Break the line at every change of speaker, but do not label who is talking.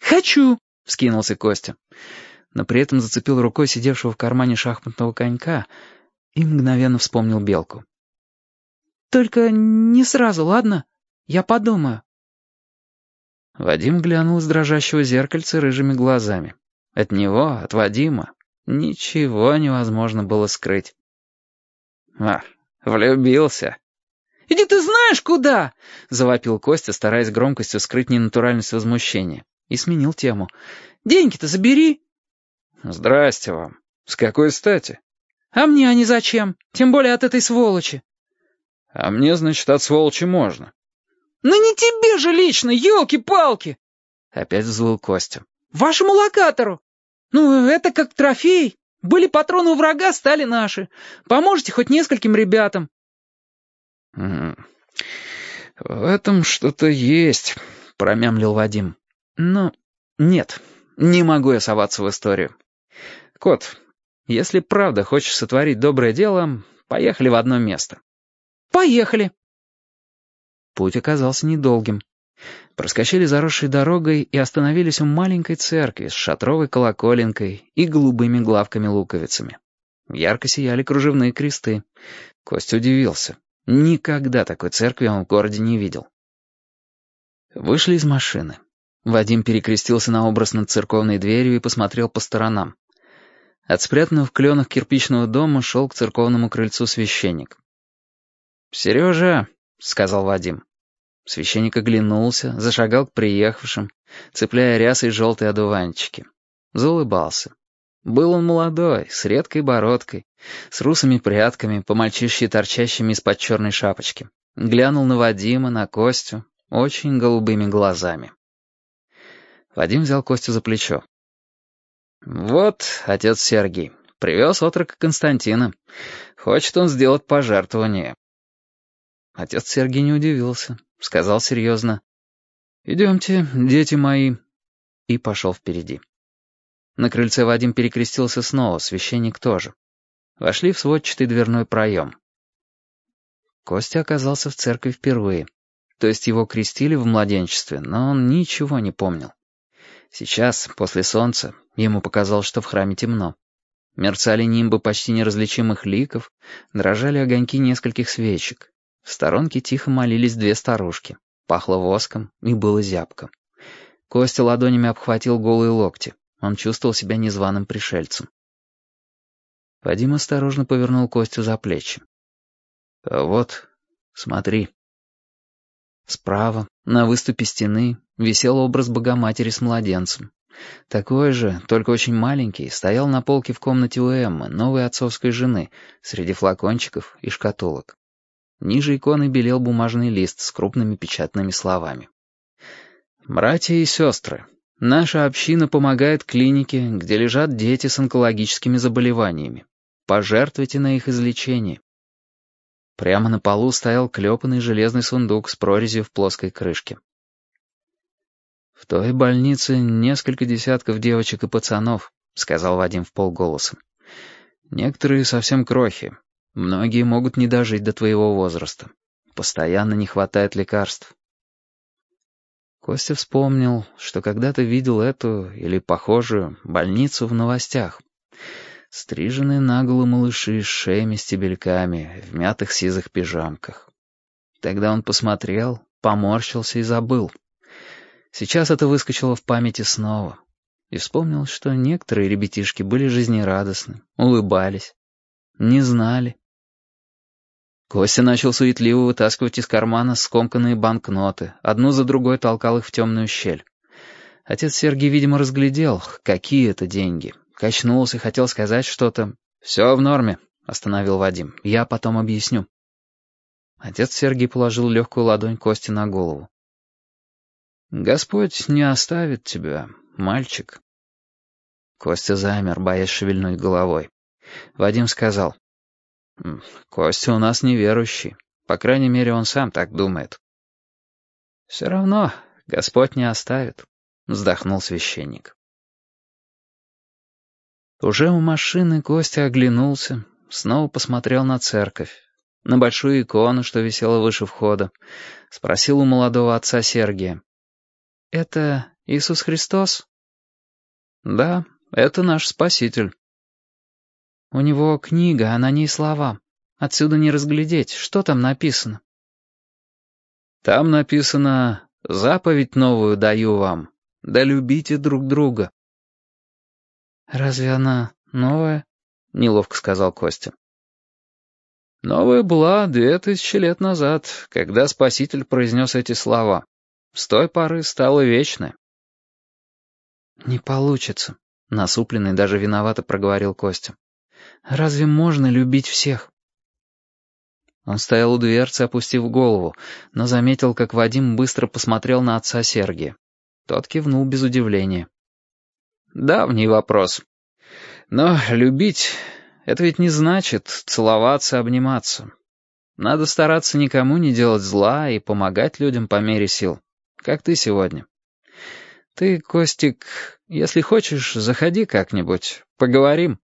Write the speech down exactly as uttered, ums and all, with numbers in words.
«Хочу!» — вскинулся Костя. Но при этом зацепил рукой сидевшего в кармане шахматного конька и мгновенно вспомнил белку. «Только не сразу, ладно? Я подумаю». Вадим глянул из дрожащего зеркальца рыжими глазами. От него, от Вадима, ничего невозможно было скрыть. «А, влюбился!» «Иди ты знаешь куда!» — завопил Костя, стараясь громкостью скрыть ненатуральность возмущения. И сменил тему. «Деньги-то забери!»
«Здрасте вам. С какой стати?»
«А мне они зачем? Тем более от этой сволочи».
«А мне, значит, от сволочи можно».
«Ну не тебе же лично, елки-палки!» Опять взвыл Костя. «Вашему локатору! Ну, это как трофей. Были патроны у врага, стали наши. Поможете хоть нескольким ребятам».
«В этом что-то есть», — промямлил Вадим.
«Ну, нет, не могу я соваться в историю. Кот, если правда хочешь сотворить доброе дело, поехали в одно место». «Поехали». Путь оказался недолгим. Проскочили заросшей дорогой и остановились у маленькой церкви с шатровой колоколенкой и голубыми главками-луковицами. Ярко сияли кружевные кресты. Костя удивился. Никогда такой церкви он в городе не видел. Вышли из машины. Вадим перекрестился на образ над церковной дверью и посмотрел по сторонам. От спрятанного в кленах кирпичного дома шел к церковному крыльцу священник. «Сережа», — сказал Вадим. Священник оглянулся, зашагал к приехавшим, цепляя рясой желтые одуванчики. Заулыбался. Был он молодой, с редкой бородкой, с русыми прядками, по-мальчишьи торчащими из-под черной шапочки. Глянул на Вадима, на Костю, очень голубыми глазами. Вадим взял Костю за плечо. «Вот, отец Сергий, привез отрока Константина. Хочет он сделать пожертвование». Отец Сергий не удивился, сказал серьезно: «Идемте, дети мои», и пошел впереди. На крыльце Вадим перекрестился снова, священник тоже. Вошли в сводчатый дверной проем. Костя оказался в церкви впервые. То есть его крестили в младенчестве, но он ничего не помнил. Сейчас, после солнца, ему показалось, что в храме темно. Мерцали нимбы почти неразличимых ликов, дрожали огоньки нескольких свечек. В сторонке тихо молились две старушки. Пахло воском и было зябко. Костя ладонями обхватил голые локти. Он чувствовал себя незваным пришельцем. Вадим осторожно повернул Костю за плечи. «А вот, смотри». Справа, на выступе стены, висел образ Богоматери с младенцем. Такой же, только очень маленький, стоял на полке в комнате у Эммы, новой отцовской жены, среди флакончиков и шкатулок. Ниже иконы белел бумажный лист с крупными печатными словами. «Братья и сестры, наша община помогает клинике, где лежат дети с онкологическими заболеваниями. Пожертвуйте на их излечение». Прямо на полу стоял клепанный железный сундук с прорезью в плоской крышке. «В той больнице несколько десятков девочек и пацанов», — сказал Вадим вполголоса. «Некоторые совсем крохи. Многие могут не дожить до твоего возраста. Постоянно не хватает лекарств». Костя вспомнил, что когда-то видел эту, или похожую, больницу в новостях. Стриженные наголо малыши с шеями-стебельками в мятых сизых пижамках. Тогда он посмотрел, поморщился и забыл. Сейчас это выскочило в памяти снова. И вспомнил, что некоторые ребятишки были жизнерадостны, улыбались, не знали. Костя начал суетливо вытаскивать из кармана скомканные банкноты, одну за другой толкал их в темную щель. Отец Сергий, видимо, разглядел, какие это деньги. Качнулся, хотел сказать что-то. «Все в норме», — остановил Вадим. «Я потом объясню». Отец Сергий положил легкую ладонь Кости на голову. «Господь не оставит тебя, мальчик». Костя замер, боясь шевельнуть головой. Вадим сказал: «Костя у нас неверующий. По крайней мере, он сам так думает». «Все равно Господь не оставит», — вздохнул священник. Уже у машины Костя оглянулся, снова посмотрел на церковь, на большую икону, что висела выше входа, спросил у молодого отца Сергия: «Это Иисус Христос?
Да, это наш Спаситель.
У него книга, а на ней слова. Отсюда не разглядеть, что там написано.
Там написано: «Заповедь новую даю вам, да любите друг друга».
«Разве она новая?» — неловко сказал Костя.
Новая была две тысячи лет назад, когда Спаситель произнес эти слова. С той поры стала вечной.
«Не получится», — насупленный даже виновато проговорил Костя. «Разве можно любить всех?» Он стоял у дверцы, опустив голову, но заметил, как Вадим быстро посмотрел на отца Сергия. Тот кивнул без удивления.
«Давний вопрос. Но любить — это ведь не значит целоваться, обниматься. Надо стараться никому не делать зла и помогать людям по мере сил, как ты сегодня. Ты, Костик, если хочешь, заходи как-нибудь, поговорим».